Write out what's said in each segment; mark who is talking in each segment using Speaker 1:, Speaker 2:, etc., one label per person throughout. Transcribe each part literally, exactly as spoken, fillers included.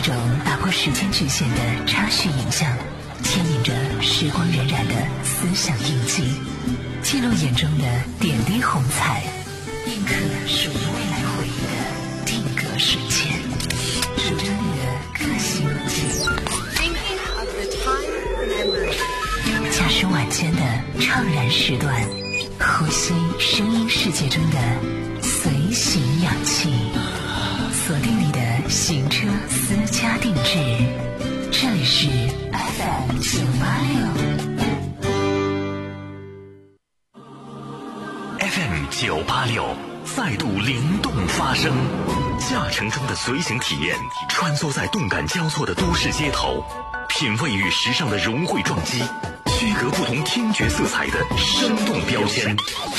Speaker 1: 种打破时间局限的插叙影像，牵引着时光荏苒的思想印记，记录眼中的点滴红彩，印刻属于未来回忆的定格瞬间，数着你的歌行路径。驾驶晚间的怅然时段，呼吸声音世界中的随行氧气，锁定你的行车私家定制，这里是 F M 九八六
Speaker 2: F M 九八六再度灵动发声，驾乘中的随行体验，穿梭在动感交错的都市街头，品味与时尚的融汇撞击，区隔不同听觉色彩的生动标签，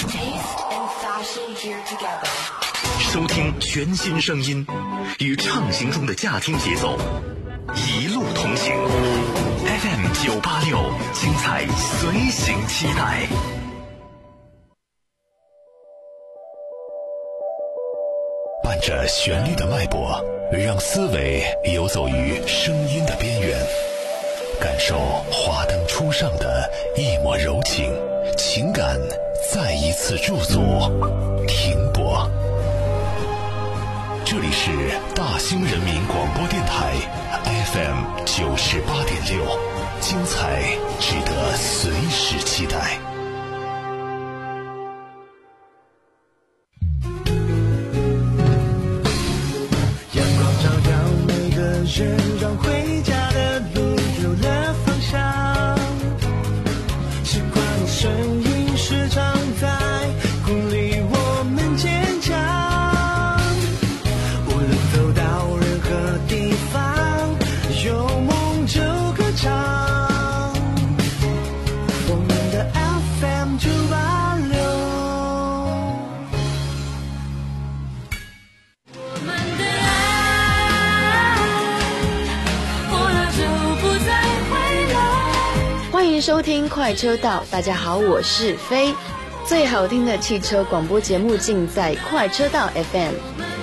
Speaker 2: 收听全新声音，与畅行中的驾听节奏一路同行。 F M 九八六，精彩随行期待。伴着旋律的脉搏，让思维游走于声音的边缘，感受华灯初上的一抹柔情，情感再一次驻足停泊。这里是大兴人民广播电台 F M 九十八点六，精彩值得随时期待。
Speaker 3: 人让回家的路有了方向，习惯的声音时常在鼓励我们坚强，无论走到任何地方，有梦就歌唱，我们的 F M 九八六。
Speaker 4: 欢迎收听快车道，大家好，我是飞。最好听的汽车广播节目尽在快车道 F M。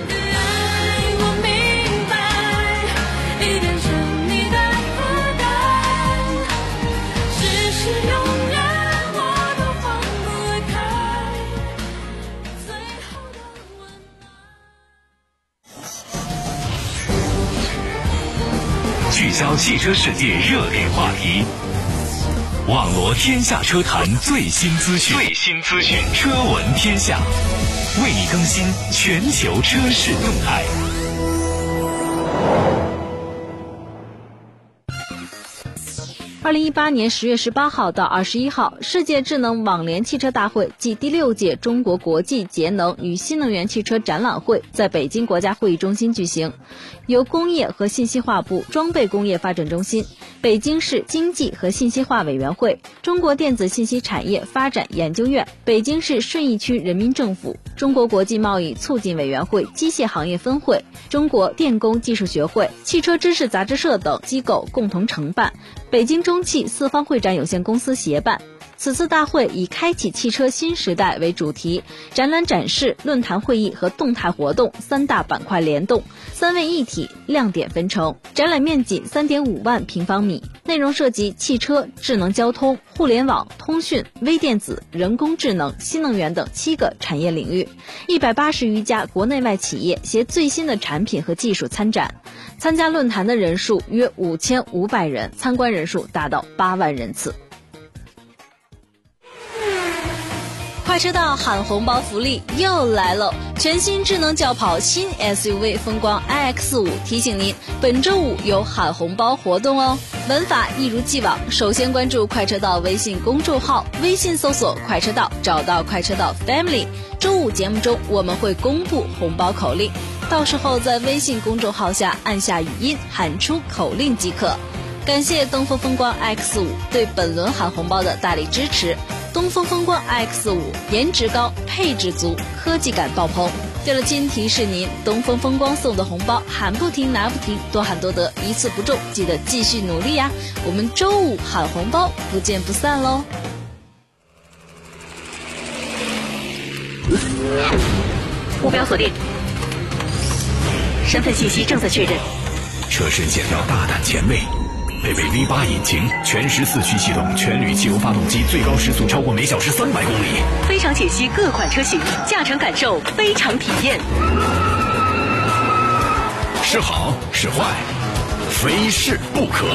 Speaker 2: 聚焦汽车世界热点话题，网罗天下车坛最新资讯，最新资讯，车闻天下，为你更新全球车市动态。
Speaker 5: 二零一八年十月十八号到二十一号，世界智能网联汽车大会暨第六届中国国际节能与新能源汽车展览会在北京国家会议中心举行，由工业和信息化部装备工业发展中心、北京市经济和信息化委员会、中国电子信息产业发展研究院、北京市顺义区人民政府、中国国际贸易促进委员会机械行业分会、中国电工技术学会、汽车知识杂志社等机构共同承办，北京中汽四方会展有限公司协办。此次大会以开启汽车新时代为主题，展览展示、论坛会议和动态活动三大板块联动，三位一体，亮点纷呈。展览面积 三点五万平方米，内容涉及汽车、智能交通、互联网、通讯、微电子、人工智能、新能源等七个产业领域。一百八十余家国内外企业携最新的产品和技术参展。参加论坛的人数约五千五百人，参观人数达到八万人次。快车道喊红包福利又来了！全新智能轿跑新 S U V 风光 I X 五提醒您，本周五有喊红包活动哦。玩法一如既往，首先关注快车道微信公众号，微信搜索快车道，找到快车道 Family。周五节目中我们会公布红包口令，到时候在微信公众号下按下语音喊出口令即可。感谢东风风光 I X 五 对本轮喊红包的大力支持。东风风光 I X 五 颜值高，配置足，科技感爆棚。对了，今提示您，东风风光送的红包喊不停拿不停，多喊多得，一次不中，记得继续努力呀！我们周五喊红包，不见不散喽！
Speaker 1: 目标锁定，身份信息正在确认，
Speaker 2: 车身线条大胆前卫。配备 V 八 引擎，全时四驱系统，全铝汽油发动机，最高时速超过每小时三百公里。
Speaker 1: 非常解析各款车型驾乘感受，非常体验。
Speaker 2: 是好是坏，非试不可。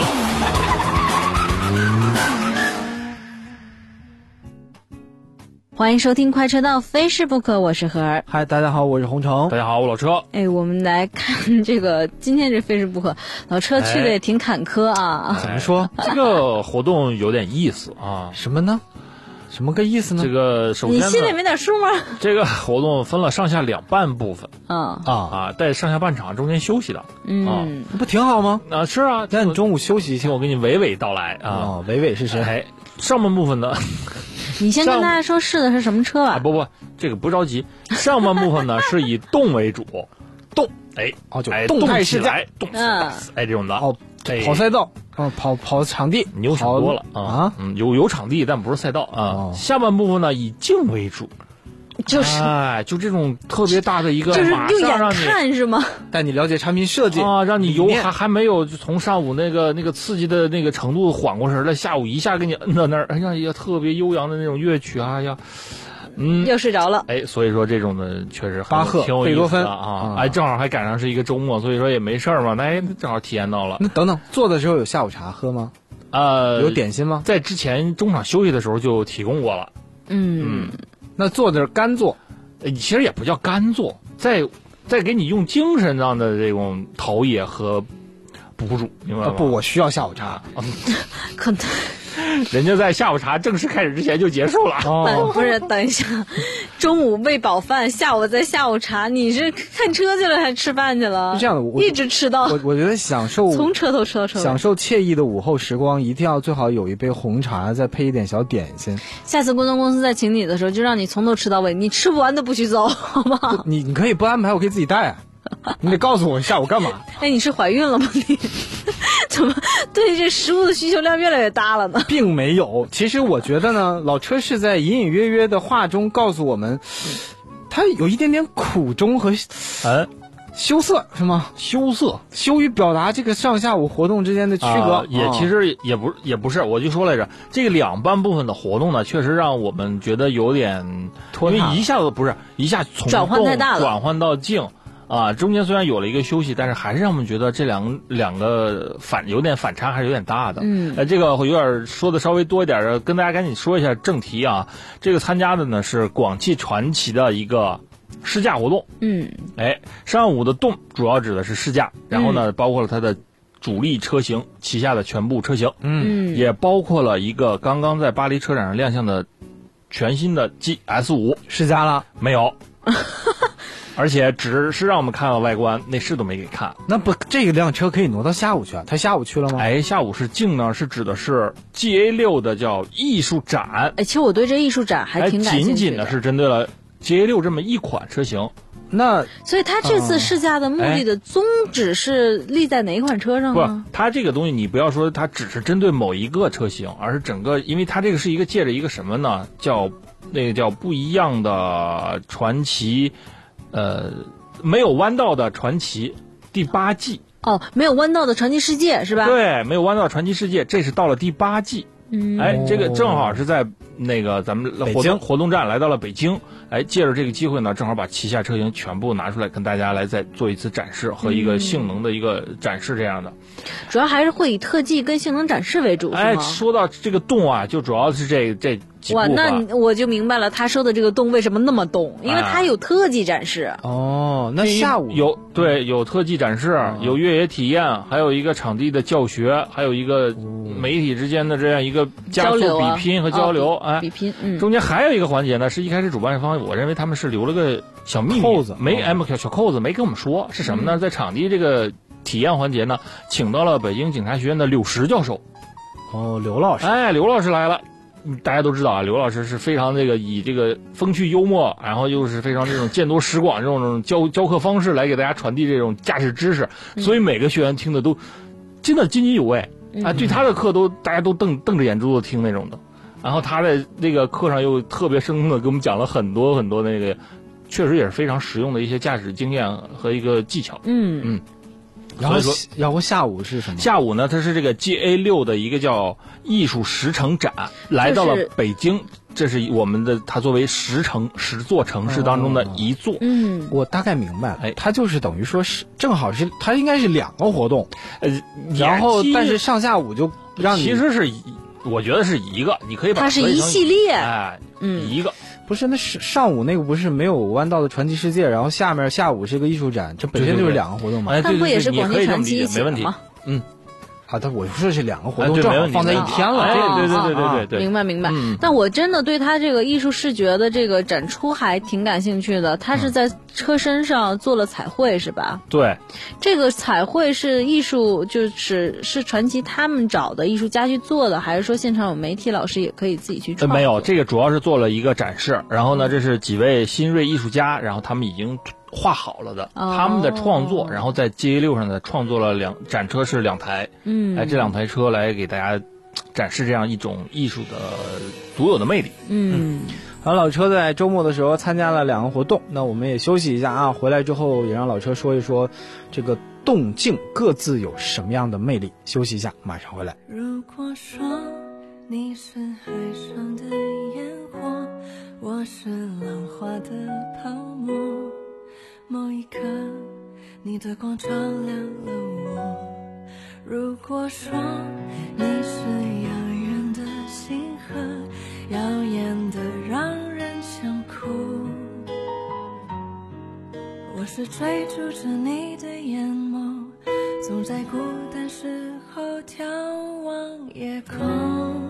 Speaker 5: 欢迎收听快车道，非试不可，我是何儿。
Speaker 6: 嗨，大家好，我是洪城。
Speaker 7: 大家好，我老车。
Speaker 5: 哎，我们来看这个今天这非试不可，老车去的也挺坎坷啊。
Speaker 6: 哎、怎么说？
Speaker 7: 这个活动有点意思啊。
Speaker 6: 什么呢？什么个意思呢？
Speaker 7: 这个首先
Speaker 5: 你心里没点数吗？
Speaker 7: 这个活动分了上下两半部分。
Speaker 5: 啊
Speaker 6: 啊
Speaker 7: 啊，在上下半场中间休息的。
Speaker 5: 嗯，
Speaker 7: 啊、
Speaker 6: 不挺好吗？
Speaker 7: 啊，是啊。
Speaker 6: 那你中午休息一下，
Speaker 7: 我给你娓娓道来啊。
Speaker 6: 哦，娓娓是谁？
Speaker 7: 哎，上半部分呢。
Speaker 5: 你先跟大家说试的是什么车吧。
Speaker 7: 啊、不不，这个不着急。上半部分呢是以动为主，动，哎，
Speaker 6: 哦，就
Speaker 7: 哎
Speaker 6: 动态试驾，
Speaker 7: 动
Speaker 5: 嗯，
Speaker 7: 哎这种的。
Speaker 6: 哦，跑赛道，哦，跑跑场地，
Speaker 7: 你又想多了啊。
Speaker 6: 啊，
Speaker 7: 嗯，有有场地，但不是赛道啊。
Speaker 6: 哦、
Speaker 7: 下半部分呢以静为主。
Speaker 5: 就是
Speaker 7: 哎，就这种特别大的一个，
Speaker 5: 就是用眼看是吗？
Speaker 6: 带你了解产品设计
Speaker 7: 啊，让你油还还没有从上午那个那个刺激的那个程度缓过神来，下午一下给你摁到那儿，哎呀呀，特别悠扬的那种乐曲啊呀，嗯，
Speaker 5: 又睡着了。
Speaker 7: 哎，所以说这种的确实
Speaker 6: 巴赫、
Speaker 7: 挺有意思的啊，
Speaker 6: 啊
Speaker 7: 哎，正好还赶上是一个周末，所以说也没事儿嘛，那哎正好体验到了。
Speaker 6: 那等等，做的时候有下午茶喝吗？
Speaker 7: 呃，
Speaker 6: 有点心吗？
Speaker 7: 在之前中场休息的时候就提供过了。
Speaker 5: 嗯
Speaker 7: 嗯，
Speaker 6: 那做的是干做。
Speaker 7: 其实也不叫干做，在在给你用精神上的这种陶冶和补助，明白吗？
Speaker 6: 啊、不，我需要下午茶。
Speaker 5: 可能
Speaker 7: 人家在下午茶正式开始之前就结束了。
Speaker 5: 哦，不是，等一下，中午喂饱饭，下午在下午茶，你是看车去了还是吃饭去了？
Speaker 6: 是这样的，我
Speaker 5: 一直吃到。
Speaker 6: 我我觉得享受
Speaker 5: 从车头吃到车尾，
Speaker 6: 享受惬意的午后时光，一定要最好有一杯红茶，再配一点小点心。
Speaker 5: 下次公交公司再请你的时候，就让你从头吃到尾，你吃不完都不许走，好不好？
Speaker 6: 你你可以不安排，我可以自己带啊。你得告诉我下午干嘛？
Speaker 5: 哎，你是怀孕了吗？你怎么对这食物的需求量越来越大了呢？
Speaker 6: 并没有，其实我觉得呢，老车是在隐隐约约的话中告诉我们，他有一点点苦衷和
Speaker 7: 嗯
Speaker 6: 羞涩，是吗？
Speaker 7: 羞涩，
Speaker 6: 羞于表达这个上下午活动之间的区隔。
Speaker 7: 啊、也其实也不也不是，我就说来着，这个两半部分的活动呢，确实让我们觉得有点
Speaker 6: 拖沓，
Speaker 7: 因为一下子不是一下从
Speaker 5: 转换太大了，
Speaker 7: 转换到静。啊，中间虽然有了一个休息，但是还是让我们觉得这两两个反有点反差，还是有点大的。
Speaker 5: 嗯，
Speaker 7: 呃，这个有点说的稍微多一点的，跟大家赶紧说一下正题啊。这个参加的呢是广汽传祺的一个试驾活动。
Speaker 5: 嗯，
Speaker 7: 哎，上午的动主要指的是试驾，然后呢，嗯、包括了它的主力车型旗下的全部车型，
Speaker 6: 嗯，
Speaker 7: 也包括了一个刚刚在巴黎车展上亮相的全新的 G S 五。
Speaker 6: 试驾了
Speaker 7: 没有？而且只是让我们看了外观，内饰都没给看。
Speaker 6: 那不，这个辆车可以挪到下午去啊？他下午去了吗？
Speaker 7: 哎，下午是静呢，是指的是 G A 六的叫艺术展。
Speaker 5: 哎，其实我对这艺术展还挺感兴趣的。
Speaker 7: 仅仅的是针对了 G A 六这么一款车型。
Speaker 6: 那
Speaker 5: 所以他这次试驾的目的的宗旨是立在哪一款车上呢？
Speaker 7: 不，它这个东西你不要说它只是针对某一个车型，而是整个，因为它这个是一个借着一个什么呢？叫那个叫不一样的传奇。呃，没有弯道的传奇第八季
Speaker 5: 哦，没有弯道的传奇世界是吧？
Speaker 7: 对，没有弯道的传奇世界，这是到了第八季。
Speaker 5: 嗯，
Speaker 7: 哎，这个正好是在那个咱们活动活动站来到了北京，哎，借着这个机会呢，正好把旗下车型全部拿出来跟大家来再做一次展示和一个性能的一个展示这样的。
Speaker 5: 主要还是会以特技跟性能展示为主，
Speaker 7: 哎，说到这个动啊，就主要是这这。
Speaker 5: 哇，那我就明白了，他说的这个动为什么那么动，因为他有特技展示。
Speaker 6: 哦，那下午
Speaker 7: 有对有特技展示，哦、有越野体验，还有一个场地的教学，还有一个媒体之间的这样一个加速比拼和交流。
Speaker 5: 交流啊、
Speaker 7: 哎，
Speaker 5: 比拼。嗯，
Speaker 7: 中间还有一个环节呢，是一开始主办方我认为他们是留了个小秘密，
Speaker 6: 扣子
Speaker 7: 没哎小小扣子没跟我们说是什么呢？嗯、在场地这个体验环节呢，请到了北京警察学院的柳石教授。
Speaker 6: 哦，刘老师，
Speaker 7: 哎，刘老师来了。大家都知道啊，刘老师是非常这个以这个风趣幽默，然后又是非常这种见多识广这种这种教教课方式来给大家传递这种驾驶知识，嗯、所以每个学员听的都真的津津有味、嗯、啊，对他的课都大家都瞪瞪着眼珠子听那种的。然后他在那个课上又特别生动的给我们讲了很多很多那个，确实也是非常实用的一些驾驶经验和一个技巧。
Speaker 5: 嗯
Speaker 7: 嗯。
Speaker 6: 然后
Speaker 7: 所以说
Speaker 6: 然后下午是什么？
Speaker 7: 下午呢，它是这个 G A 六的一个叫艺术十城展，来到了北京。这是我们的，它作为十城十座城市当中的一座。
Speaker 4: 嗯，
Speaker 6: 我大概明白了，
Speaker 7: 哎，
Speaker 6: 它就是等于说是正好是它应该是两个活动，
Speaker 7: 呃，
Speaker 6: 然后但是上下午就让你
Speaker 7: 其实是一，我觉得是一个，你可以把
Speaker 4: 它是一系列，
Speaker 7: 哎，嗯，一个
Speaker 6: 不是那是上午那个不是没有弯道的传奇世界，然后下面下午是个艺术展，这本身就是两个活动嘛。
Speaker 7: 哎，对对对，
Speaker 4: 它不也是广
Speaker 7: 电
Speaker 4: 传奇一
Speaker 7: 起的
Speaker 4: 吗？
Speaker 7: 嗯。
Speaker 6: 啊，他我说是两个活动，
Speaker 7: 哎、
Speaker 6: 正好放在一天了。
Speaker 7: 哎，对对对对
Speaker 4: 对
Speaker 7: 对对，
Speaker 4: 明白明白。
Speaker 7: 嗯，
Speaker 4: 但我真的对他这个艺术视觉的这个展出还挺感兴趣的。他是在车身上做了彩绘，是吧？
Speaker 7: 对，
Speaker 4: 这个彩绘是艺术，就是是传奇他们找的艺术家去做的，还是说现场有媒体老师也可以自己去创作？
Speaker 7: 没有，这个主要是做了一个展示。然后呢，这是几位新锐艺术家，然后他们已经画好了的，
Speaker 4: 哦、
Speaker 7: 他们的创作，然后在 G A 六上呢创作了两展车是两台，
Speaker 4: 嗯，
Speaker 7: 来这两台车来给大家展示这样一种艺术的独有的魅力。
Speaker 4: 嗯，
Speaker 6: 然后老车在周末的时候参加了两个活动，那我们也休息一下啊，回来之后也让老车说一说这个动静各自有什么样的魅力。休息一下，马上回来。
Speaker 3: 如果说你是海上的烟火，我是浪花的泡沫，某一刻你的光照亮了我。如果说你是遥远的星河，耀眼的让人想哭，我是追逐着你的眼眸，总在孤单时候眺望夜空。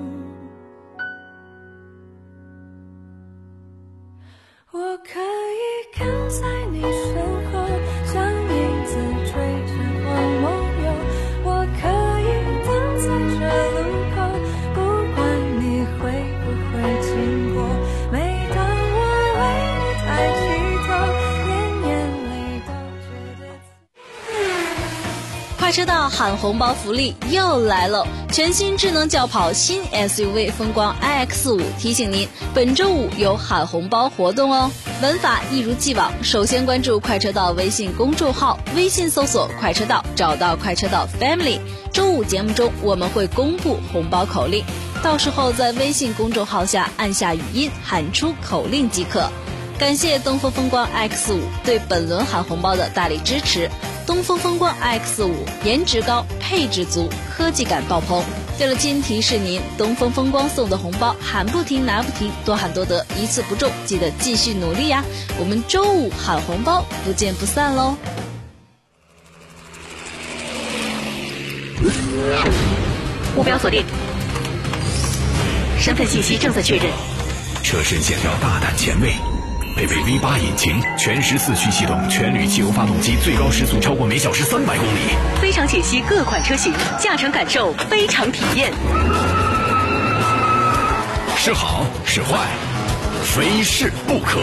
Speaker 3: 我可以跟在你身后，像影子追着我梦游。我可以等在这路口，不管你会不会经过。每当我为你抬起头，连眼泪都觉得。
Speaker 5: 快车道喊红包福利又来喽！全新智能轿跑新 S U V 风光 I X 五提醒您，本周五有喊红包活动哦。玩法一如既往，首先关注快车道微信公众号，微信搜索快车道，找到快车道 Family。周五节目中我们会公布红包口令，到时候在微信公众号下按下语音喊出口令即可。感谢东风风光 I X 五 对本轮喊红包的大力支持。东风风光 I X 五 颜值高，配置足，科技感爆棚。对了，今天提示您，东风风光送的红包喊不停拿不停，多喊多得，一次不中，记得继续努力呀！我们周五喊红包，不见不散喽！
Speaker 1: 目标锁定，身份信息正在确认。
Speaker 2: 车身线条大胆前卫，配备 V 八 引擎，全时四驱系统，全铝汽油发动机，最高时速超过每小时三百公里。
Speaker 1: 非常解析各款车型，驾乘感受非常体验。
Speaker 2: 是好是坏，非试不可。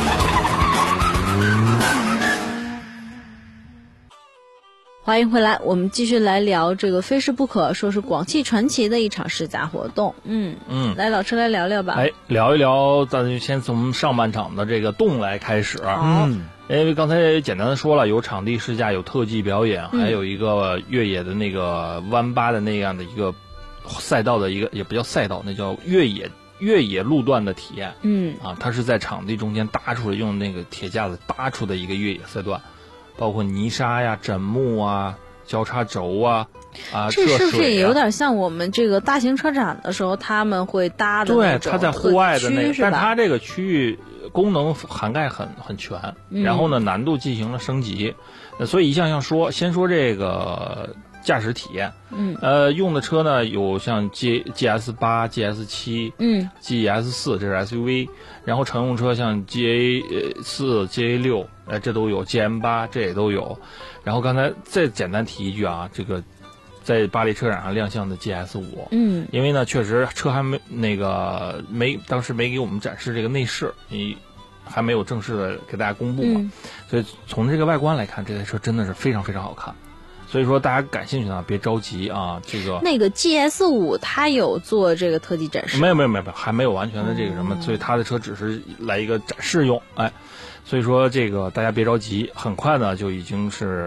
Speaker 4: 欢迎回来，我们继续来聊这个非试不可，说是广汽传祺的一场试驾活动。嗯
Speaker 7: 嗯，
Speaker 4: 来老车来聊聊吧。
Speaker 7: 哎，聊一聊，咱就先从上半场的这个动来开始。
Speaker 6: 嗯，
Speaker 7: 因为刚才简单的说了，有场地试驾，有特技表演，还有一个越野的那个弯八的那样的一个赛道的一个，也不叫赛道，那叫越野越野路段的体验。
Speaker 4: 嗯
Speaker 7: 啊，它是在场地中间搭出来，用那个铁架子搭出的一个越野赛段。包括泥沙呀、枕木啊、交叉轴啊，啊，
Speaker 4: 这是不是也有
Speaker 7: 啊
Speaker 4: 点像我们这个大型车展的时候他们会搭的那
Speaker 7: 对，
Speaker 4: 种
Speaker 7: 它在户外的那个，但
Speaker 4: 是吧？
Speaker 7: 它这个区域功能涵盖很很全，
Speaker 4: 嗯
Speaker 7: 然后呢难度进行了升级，那所以一项项说，先说这个驾驶体验，
Speaker 4: 嗯
Speaker 7: 呃，用的车呢有像 G G S 八、G S 七、
Speaker 4: 嗯
Speaker 7: G S 四，这是 S U V， 然后乘用车像 G A 四、G A 六，呃，这都有 G M 八，这也都有。然后刚才再简单提一句啊，这个在巴黎车展上亮相的 G S 五，
Speaker 4: 嗯
Speaker 7: 因为呢确实车还没那个没当时没给我们展示这个内饰，你还没有正式的给大家公布嘛，
Speaker 4: 嗯
Speaker 7: 所以从这个外观来看，这台车真的是非常非常好看。所以说大家感兴趣呢，别着急啊，这个
Speaker 4: 那个 G S 五 它有做这个特技展示？
Speaker 7: 没有没有没有，还没有完全的这个什么，
Speaker 4: 嗯
Speaker 7: 所以他的车只是来一个展示用，哎，所以说这个大家别着急，很快呢就已经是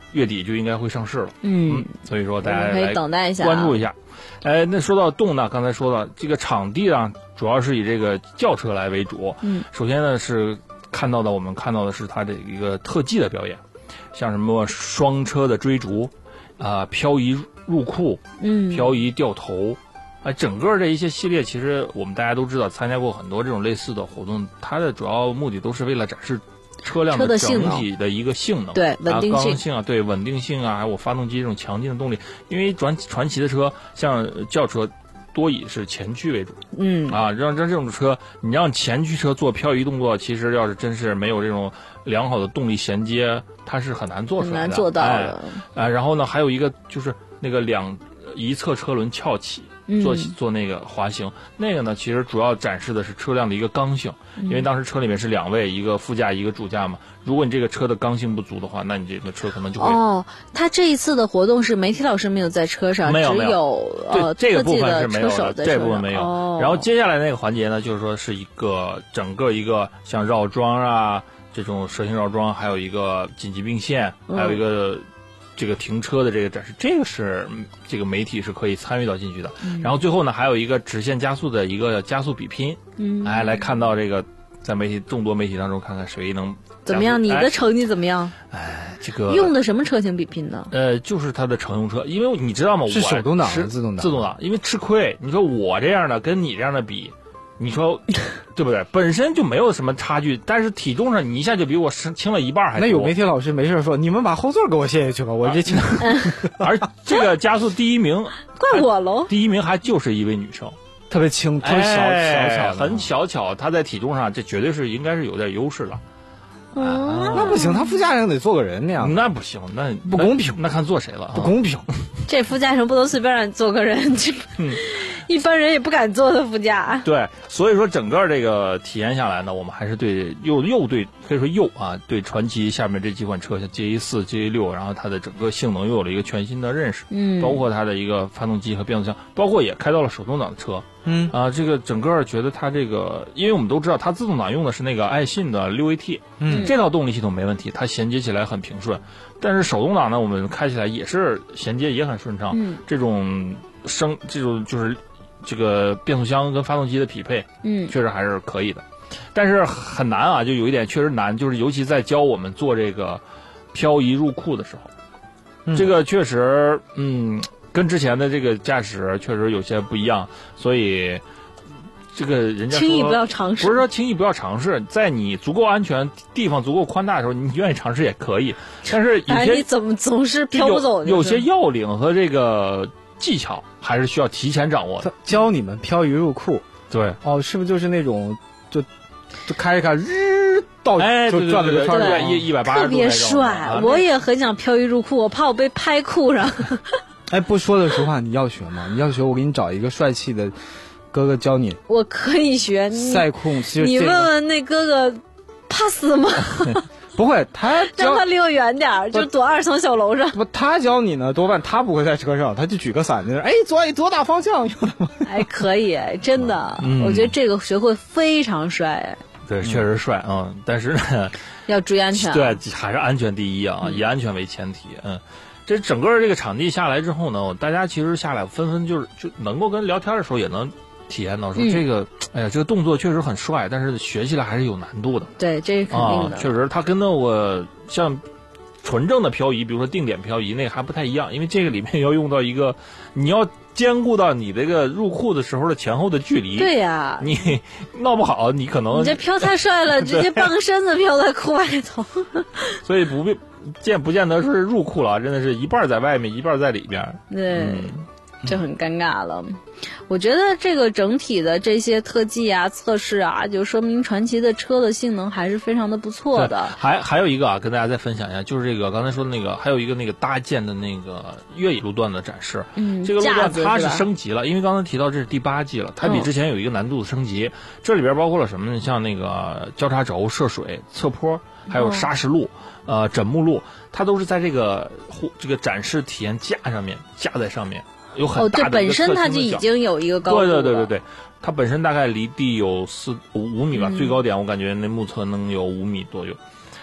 Speaker 7: 月底就应该会上市了。
Speaker 5: 嗯，
Speaker 7: 所以说大家
Speaker 5: 我们可以
Speaker 7: 来
Speaker 5: 等待一下，
Speaker 7: 关注一下。哎，那说到动呢，刚才说到这个场地呢，主要是以这个轿车来为主。
Speaker 5: 嗯，
Speaker 7: 首先呢是看到的，我们看到的是它的一个特技的表演，像什么双车的追逐，啊、呃，漂移入库，
Speaker 5: 嗯，
Speaker 7: 漂移掉头。啊，整个这一些系列，其实我们大家都知道，参加过很多这种类似的活动，它的主要目的都是为了展示车辆的整体的一个性能，
Speaker 5: 对稳定性，
Speaker 7: 啊、刚性啊，对稳定性啊，还有发动机这种强劲的动力。因为传传奇的车，像轿车，多以是前驱为主，
Speaker 5: 嗯
Speaker 7: 啊，让让这种车，你让前驱车做漂移动作，其实要是真是没有这种良好的动力衔接，它是很难做出来的，
Speaker 5: 很难做到的。
Speaker 7: 哎、啊，然后呢，还有一个就是那个两一侧车轮翘起。做做那个滑行，那个呢，其实主要展示的是车辆的一个刚性，因为当时车里面是两位，一个副驾一个主驾嘛。如果你这个车的刚性不足的话，那你这个车可能就会。
Speaker 5: 哦，他这一次的活动是媒体老师没有在车上，
Speaker 7: 没有没
Speaker 5: 有，
Speaker 7: 呃，这个部分是没有
Speaker 5: 的，
Speaker 7: 这部分没有。
Speaker 5: 哦、
Speaker 7: 然后接下来那个环节呢，就是说是一个整个一个像绕桩啊这种蛇形绕桩，还有一个紧急并线，
Speaker 5: 嗯、
Speaker 7: 还有一个。这个停车的这个展示，这个是这个媒体是可以参与到进去的。嗯、然后最后呢，还有一个直线加速的一个加速比拼，嗯，哎，来看到这个在媒体众多媒体当中，看看谁能
Speaker 5: 怎么样？你的成绩怎么样？
Speaker 7: 哎，这个
Speaker 5: 用的什么车型比拼呢？
Speaker 7: 呃，就是它的乘用车，因为你知道吗？
Speaker 6: 是手动挡
Speaker 7: 是
Speaker 6: 自动挡？
Speaker 7: 自动挡，因为吃亏。你说我这样的跟你这样的比。你说对不对？本身就没有什么差距，但是体重上你一下就比我轻了一半还多。
Speaker 6: 那有媒体老师没事说，你们把后座给我卸下去吧，我这轻。
Speaker 7: 而这个加速第一名，
Speaker 5: 怪我喽。
Speaker 7: 第一名还就是一位女生，
Speaker 6: 特别轻，特别小、
Speaker 7: 哎、
Speaker 6: 小巧，
Speaker 7: 很小巧。她在体重上，这绝对是应该是有点优势了。
Speaker 5: 嗯、
Speaker 6: 啊，那不行，他副驾驶得做个人那样，
Speaker 7: 那不行，那
Speaker 6: 不公平，
Speaker 7: 那, 那看做谁了，
Speaker 6: 不公平。
Speaker 5: 这副驾驶不能随便让你做个人，这、嗯、一般人也不敢坐的副驾。
Speaker 7: 对，所以说整个这个体验下来呢，我们还是对又又对可以说又啊对传奇下面这几款车，像 J A 四、J A 六，然后它的整个性能又有了一个全新的认识，
Speaker 5: 嗯，
Speaker 7: 包括它的一个发动机和变速箱，包括也开到了手动挡的车，
Speaker 6: 嗯
Speaker 7: 啊，这个整个觉得它这个，因为我们都知道它自动挡用的是那个爱信的六 A T，
Speaker 6: 嗯，
Speaker 7: 这套动力系统没问题，它衔接起来很平顺。但是手动挡呢，我们开起来也是衔接也很顺畅，
Speaker 5: 嗯，
Speaker 7: 这种升这种就是这个变速箱跟发动机的匹配，
Speaker 5: 嗯，
Speaker 7: 确实还是可以的。但是很难啊，就有一点确实难，就是尤其在教我们做这个漂移入库的时候，
Speaker 6: 嗯、
Speaker 7: 这个确实嗯跟之前的这个驾驶确实有些不一样，所以。这个人家说
Speaker 5: 轻易不要尝试，
Speaker 7: 不是说轻易不要尝试，在你足够安全、地方足够宽大的时候，你愿意尝试也可以。但是有些
Speaker 5: 你怎么总是飘不走？
Speaker 7: 有些要领和这个技巧还是需要提前掌握的。
Speaker 6: 教你们漂移入库，
Speaker 7: 对
Speaker 6: 哦，是不是就是那种就就开一开，日到
Speaker 7: 哎，
Speaker 6: 就转了个圈
Speaker 7: 儿，一一百八十度，
Speaker 5: 特别帅。啊、我也很想漂移入库，我怕我被拍裤上。
Speaker 6: 哎，不说的实话，你要学吗？你要学，我给你找一个帅气的。哥哥教你，
Speaker 5: 我可以学。
Speaker 6: 赛控，其实
Speaker 5: 你问问那哥哥，怕死吗？
Speaker 6: 不会，他
Speaker 5: 让他离我远点，就躲二层小楼上。
Speaker 6: 不，他教你呢，多半他不会在车上，他就举个伞在那，哎，左左打方向。
Speaker 5: 哎，可以，真的，嗯、我觉得这个学会非常帅。
Speaker 7: 对，确实帅啊、嗯，但是呢，
Speaker 5: 要注意安全、啊。
Speaker 7: 对，还是安全第一啊，嗯、以安全为前提。嗯。这整个这个场地下来之后呢，大家其实下来纷纷就是就能够跟聊天的时候也能体验到说这个，嗯、哎呀，这个动作确实很帅，但是学起来还是有难度的。
Speaker 5: 对，这是肯定的。
Speaker 7: 啊、确实，它跟那我像纯正的漂移，比如说定点漂移，那个还不太一样，因为这个里面要用到一个，你要兼顾到你这个入库的时候的前后的距离。
Speaker 5: 对呀、啊，
Speaker 7: 你闹不好，你可能
Speaker 5: 你这飘太帅了，直接半个身子飘在库外头。
Speaker 7: 所以不必。见不见得是入库了，真的是一半在外面，一半在里边。
Speaker 5: 对，嗯、这很尴尬了。我觉得这个整体的这些特技啊、测试啊，就说明传奇的车的性能还是非常的不错的。
Speaker 7: 还还有一个啊，跟大家再分享一下，就是这个刚才说的那个，还有一个那个搭建的那个越野路段的展示。
Speaker 5: 嗯，
Speaker 7: 这个路段它是升级了，因为刚才提到这是第八季了，它比之前有一个难度的升级。嗯、这里边包括了什么呢？像那个交叉轴、涉水、侧坡，还有砂石路。哦呃，枕木路，它都是在这个这个展示体验架上面架在上面，有很大的一个特殊的角。
Speaker 5: 哦，这本身它就已经有一个高度了。
Speaker 7: 对对对对对，它本身大概离地有四五五米吧，嗯、最高点我感觉那目测能有五米左右。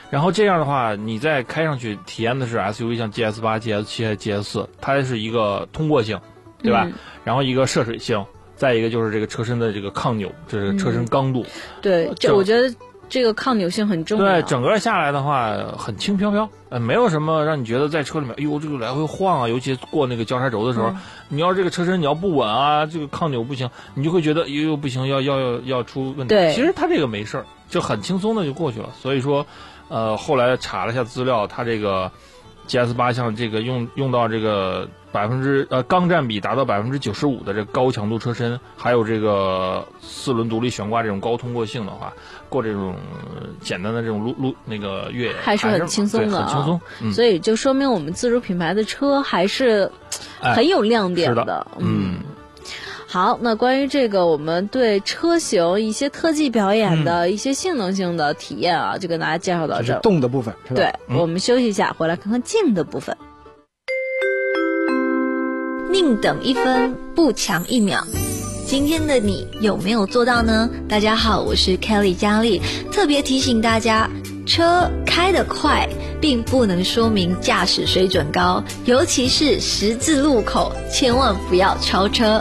Speaker 7: 然后这样的话，你再开上去体验的是 S U V， 像 G S 八、G S 七、还是 G S 四，它是一个通过性，对吧？嗯、然后一个涉水性，再一个就是这个车身的这个抗扭，这是车身刚度。
Speaker 5: 嗯、对，这我觉得这个抗扭性很重要。
Speaker 7: 对，整个下来的话很轻飘飘，呃，没有什么让你觉得在车里面，哎呦，这个来回晃啊，尤其过那个交叉轴的时候，嗯、你要这个车身你要不稳啊，这个抗扭不行，你就会觉得哎呦不行，要要要要出问题。
Speaker 5: 对，
Speaker 7: 其实它这个没事儿，就很轻松的就过去了。所以说。呃，后来查了一下资料，它这个 G S 八 像这个用用到这个百分之呃钢占比达到百分之九十五的这个高强度车身，还有这个四轮独立悬挂这种高通过性的话，过这种简单的这种路路那个越野
Speaker 5: 还是很轻松的、啊，
Speaker 7: 很轻松、嗯。
Speaker 5: 所以就说明我们自主品牌的车还是很有亮点的。
Speaker 7: 哎、的
Speaker 5: 嗯。好，那关于这个我们对车型一些特技表演的一些性能性的体验啊，嗯、就跟大家介绍到这儿。
Speaker 6: 这是动的部分，是吧？
Speaker 5: 对、
Speaker 7: 嗯，
Speaker 5: 我们休息一下，回来看看静的部分。
Speaker 8: 宁等一分，不强一秒。今天的你有没有做到呢？大家好，我是 Kelly 佳丽，特别提醒大家，车开得快并不能说明驾驶水准高，尤其是十字路口，千万不要超车。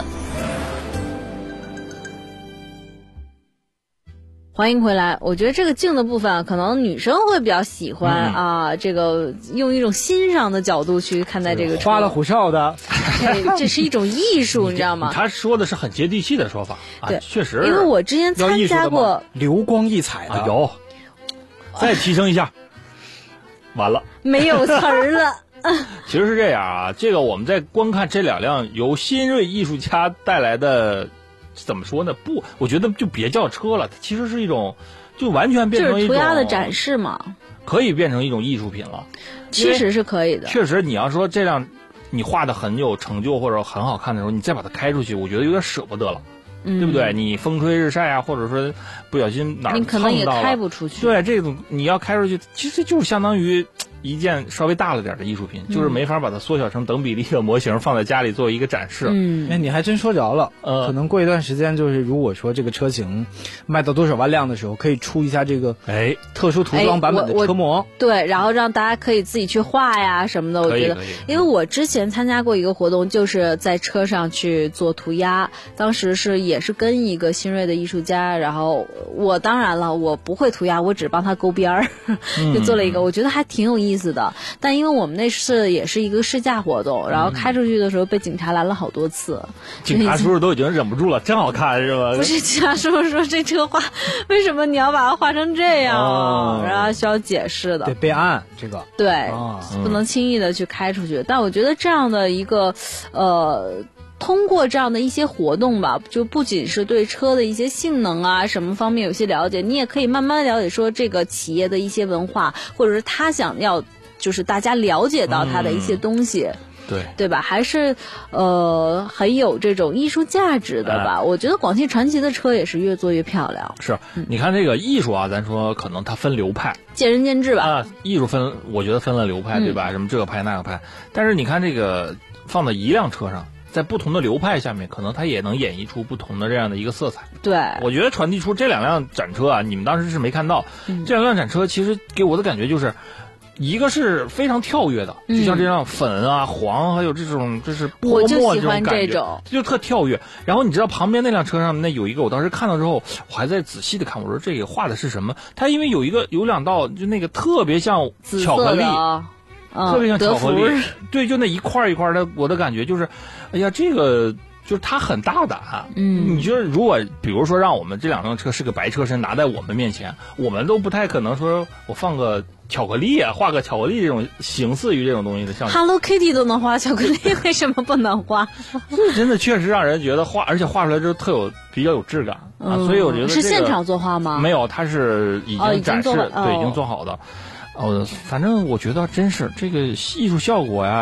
Speaker 5: 欢迎回来。我觉得这个静的部分啊，可能女生会比较喜欢、嗯、啊，这个用一种欣赏的角度去看待这个车，
Speaker 6: 花里胡哨的，
Speaker 5: 这这是一种艺术，你知道吗？
Speaker 7: 他说的是很接地气的说法，
Speaker 5: 对，
Speaker 7: 啊、确实。
Speaker 5: 因为我之前参加过
Speaker 6: 流光溢彩的，
Speaker 7: 啊、有，再提升一下，完了，
Speaker 5: 没有词儿了。
Speaker 7: 其实是这样啊，这个我们在观看这两辆由新锐艺术家带来的。怎么说呢？不，我觉得就别叫车了，它其实是一种，就完全变成一种
Speaker 5: 就是涂鸦的展示嘛，
Speaker 7: 可以变成一种艺术品了。
Speaker 5: 其实是可以的。
Speaker 7: 确实，你要说这辆你画的很有成就或者很好看的时候，你再把它开出去，我觉得有点舍不得了，嗯、对不对？你风吹日晒啊，或者说不小心哪儿
Speaker 5: 你可能也开不出去。
Speaker 7: 对，这种你要开出去，其实就是相当于一件稍微大了点的艺术品，就是没法把它缩小成等比例的模型放在家里做一个展示。
Speaker 5: 嗯，
Speaker 6: 哎，你还真说着了。呃，可能过一段时间，就是如果说这个车型卖到多少万辆的时候，可以出一下这个
Speaker 7: 哎
Speaker 6: 特殊涂装版本的车模。
Speaker 5: 哎、对，然后让大家可以自己去画呀什么的。我觉得，因为我之前参加过一个活动，就是在车上去做涂鸦，当时是也是跟一个新锐的艺术家，然后我当然了，我不会涂鸦，我只帮他勾边儿，就做了一个，我觉得还挺有意思。意思的，但因为我们那次也是一个试驾活动，然后开出去的时候被警察拦了好多次。
Speaker 7: 警察叔叔都已经忍不住了，真好看是吧？
Speaker 5: 不是，警察叔叔说这车画，为什么你要把它画成这样？哦、然后需要解释的。
Speaker 6: 对，备案这个。
Speaker 5: 对、哦，不能轻易的去开出去。但我觉得这样的一个，呃。通过这样的一些活动吧，就不仅是对车的一些性能啊什么方面有些了解，你也可以慢慢了解说这个企业的一些文化，或者是他想要就是大家了解到他的一些东西。嗯
Speaker 7: 对
Speaker 5: 对吧？还是呃很有这种艺术价值的吧、哎、我觉得广汽传祺的车也是越做越漂亮。
Speaker 7: 是、嗯、你看这个艺术啊，咱说可能它分流派，
Speaker 5: 见仁见智吧。
Speaker 7: 啊，艺术分我觉得分了流派、嗯、对吧？什么这个派那个派，但是你看这个放在一辆车上，在不同的流派下面，可能它也能演绎出不同的这样的一个色彩。
Speaker 5: 对，
Speaker 7: 我觉得传递出这两辆展车啊，你们当时是没看到、嗯、这两辆展车其实给我的感觉就是一个是非常跳跃的，就像这样粉啊、黄，还有这种就是泼墨这种感觉，
Speaker 5: 这种
Speaker 7: 就特跳跃。然后你知道旁边那辆车上那有一个，我当时看到之后，我还在仔细的看，我说这个画的是什么？它因为有一个有两道就那个特别像巧克力，
Speaker 5: 嗯、
Speaker 7: 特别像巧克力，对，就那一块一块的，我的感觉就是，哎呀，这个。就是它很大胆，嗯，你觉得如果比如说让我们这两辆车是个白车身拿在我们面前，我们都不太可能说我放个巧克力啊，画个巧克力这种形似于这种东西的像
Speaker 5: Hello Kitty 都能画巧克力，为什么不能画？
Speaker 7: 这真的确实让人觉得画，而且画出来之后特有比较有质感、嗯、啊，所以我觉得、这个、
Speaker 5: 是现场作画吗？
Speaker 7: 没有，它是已经展示，
Speaker 5: 哦、
Speaker 7: 对，已经做好的。哦，反正我觉得真是这个艺术效果呀，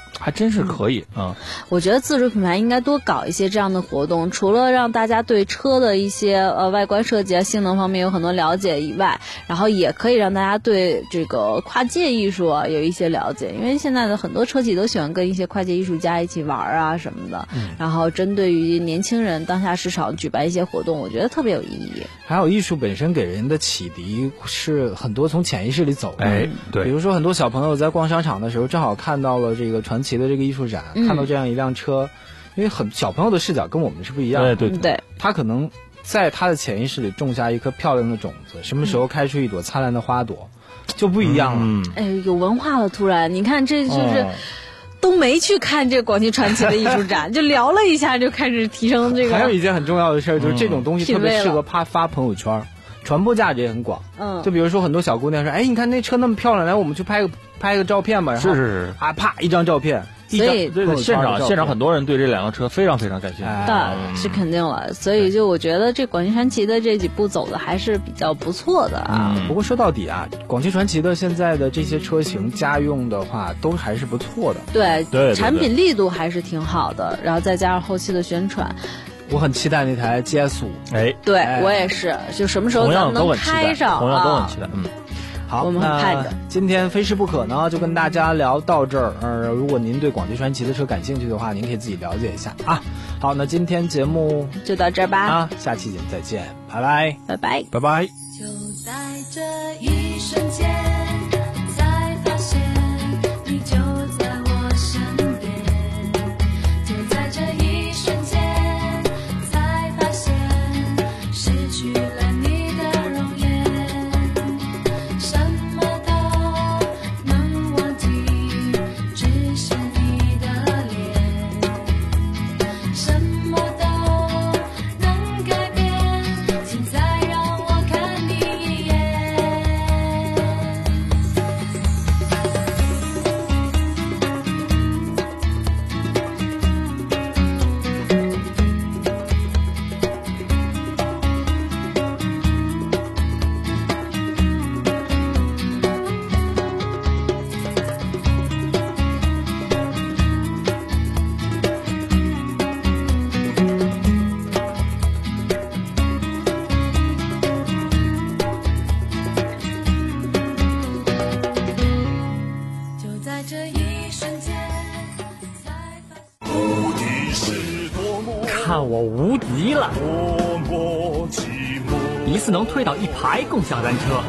Speaker 7: 还真是可以啊、嗯！
Speaker 5: 我觉得自主品牌应该多搞一些这样的活动，除了让大家对车的一些呃外观设计啊、性能方面有很多了解以外，然后也可以让大家对这个跨界艺术啊有一些了解，因为现在的很多车企都喜欢跟一些跨界艺术家一起玩啊什么的，嗯、然后针对于年轻人当下市场举办一些活动，我觉得特别有意义。
Speaker 6: 还有艺术本身给人的启迪是很多从潜意识里走的，
Speaker 7: 哎，对，
Speaker 6: 比如说很多小朋友在逛商场的时候，正好看到了这个传奇的这个艺术展，嗯、看到这样一辆车，因为很小朋友的视角跟我们是不一样的，
Speaker 7: 对对
Speaker 5: 对，
Speaker 6: 他可能在他的潜意识里种下一颗漂亮的种子，什么时候开出一朵灿烂的花朵，嗯、就不一样了。
Speaker 7: 嗯、
Speaker 5: 哎，有文化了，突然，你看这就是。哦都没去看这广汽传祺的艺术展，就聊了一下就开始提升这个。
Speaker 6: 还有一件很重要的事儿，就是这种东西特别适合发发朋友圈，传播价值也很广。嗯，就比如说很多小姑娘说：“哎，你看那车那么漂亮，来我们去拍个拍个照片吧。”然后
Speaker 7: 是是是，
Speaker 6: 啊，啪一张照片。
Speaker 5: 所以
Speaker 7: 这个现场现场很多人对这两个车非常非常感兴趣，
Speaker 5: 那、嗯、是肯定了。所以就我觉得这广汽传祺的这几步走的还是比较不错的啊。
Speaker 6: 嗯、不过说到底啊，广汽传祺的现在的这些车型家用的话都还是不错的，
Speaker 5: 对
Speaker 7: 对, 对, 对，
Speaker 5: 产品力度还是挺好的，然后再加上后期的宣传。
Speaker 6: 我很期待那台 G S 五，
Speaker 7: 哎，
Speaker 5: 对、哎、我也是，就什么时候咱们能开上，
Speaker 7: 同样都很期待，嗯。
Speaker 6: 好，
Speaker 5: 我们很盼着。
Speaker 6: 今天非试不可呢，就跟大家聊到这儿。呃，如果您对广汽传祺的车感兴趣的话，您可以自己了解一下啊。好，那今天节目
Speaker 5: 就到这儿吧。
Speaker 6: 啊，下期节目再见，拜拜，
Speaker 5: 拜拜，
Speaker 6: 拜拜。
Speaker 9: 就在这一瞬间，才发现你就在我身边。就在这一瞬间，才发现失去了你的容颜。什么都能忘记，只是你的脸。什么都能改变，现在让我看你一眼。就在这一瞬间，才发现
Speaker 10: 看我无敌了！一次能推倒一排共享单车，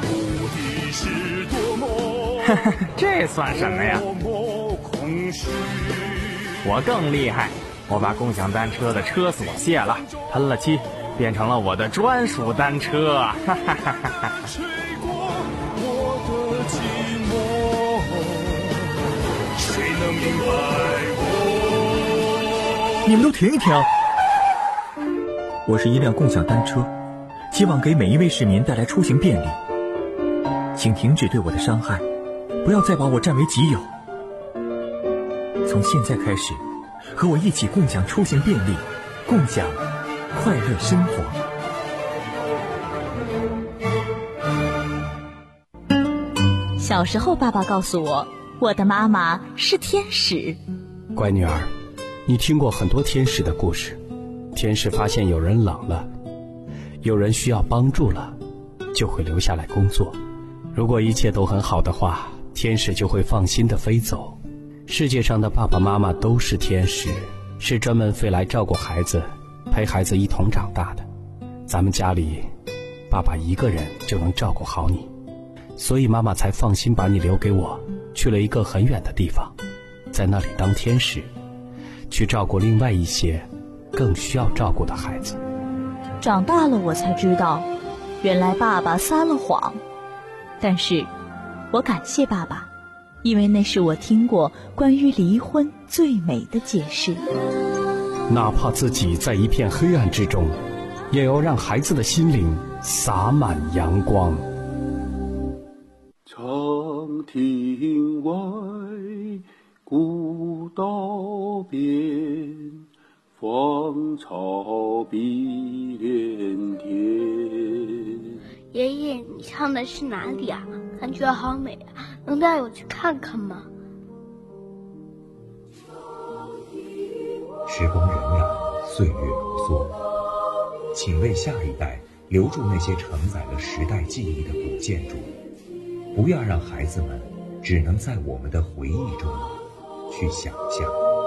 Speaker 10: 这算什么呀？我更厉害，我把共享单车的车锁卸了，喷了漆，变成了我的专属单车。哈哈哈哈哈！
Speaker 11: 你们都停一停！我是一辆共享单车，希望给每一位市民带来出行便利。请停止对我的伤害，不要再把我占为己有。从现在开始，和我一起共享出行便利，共享快乐生活。
Speaker 12: 小时候，爸爸告诉我，我的妈妈是天使。
Speaker 13: 乖女儿，你听过很多天使的故事。天使发现有人冷了，有人需要帮助了，就会留下来工作。如果一切都很好的话，天使就会放心地飞走。世界上的爸爸妈妈都是天使，是专门飞来照顾孩子，陪孩子一同长大的。咱们家里，爸爸一个人就能照顾好你，所以妈妈才放心把你留给我，去了一个很远的地方，在那里当天使，去照顾另外一些更需要照顾的孩子。
Speaker 12: 长大了我才知道，原来爸爸撒了谎，但是我感谢爸爸，因为那是我听过关于离婚最美的解释。
Speaker 13: 哪怕自己在一片黑暗之中，也要让孩子的心灵洒满阳光。
Speaker 14: 长亭外，古道边，芳草碧连天。
Speaker 15: 爷爷，你唱的是哪里啊？感觉好美啊，能带我去看看吗？
Speaker 16: 时光荏苒，岁月如梭，请为下一代留住那些承载了时代记忆的古建筑，不要让孩子们只能在我们的回忆中去想象。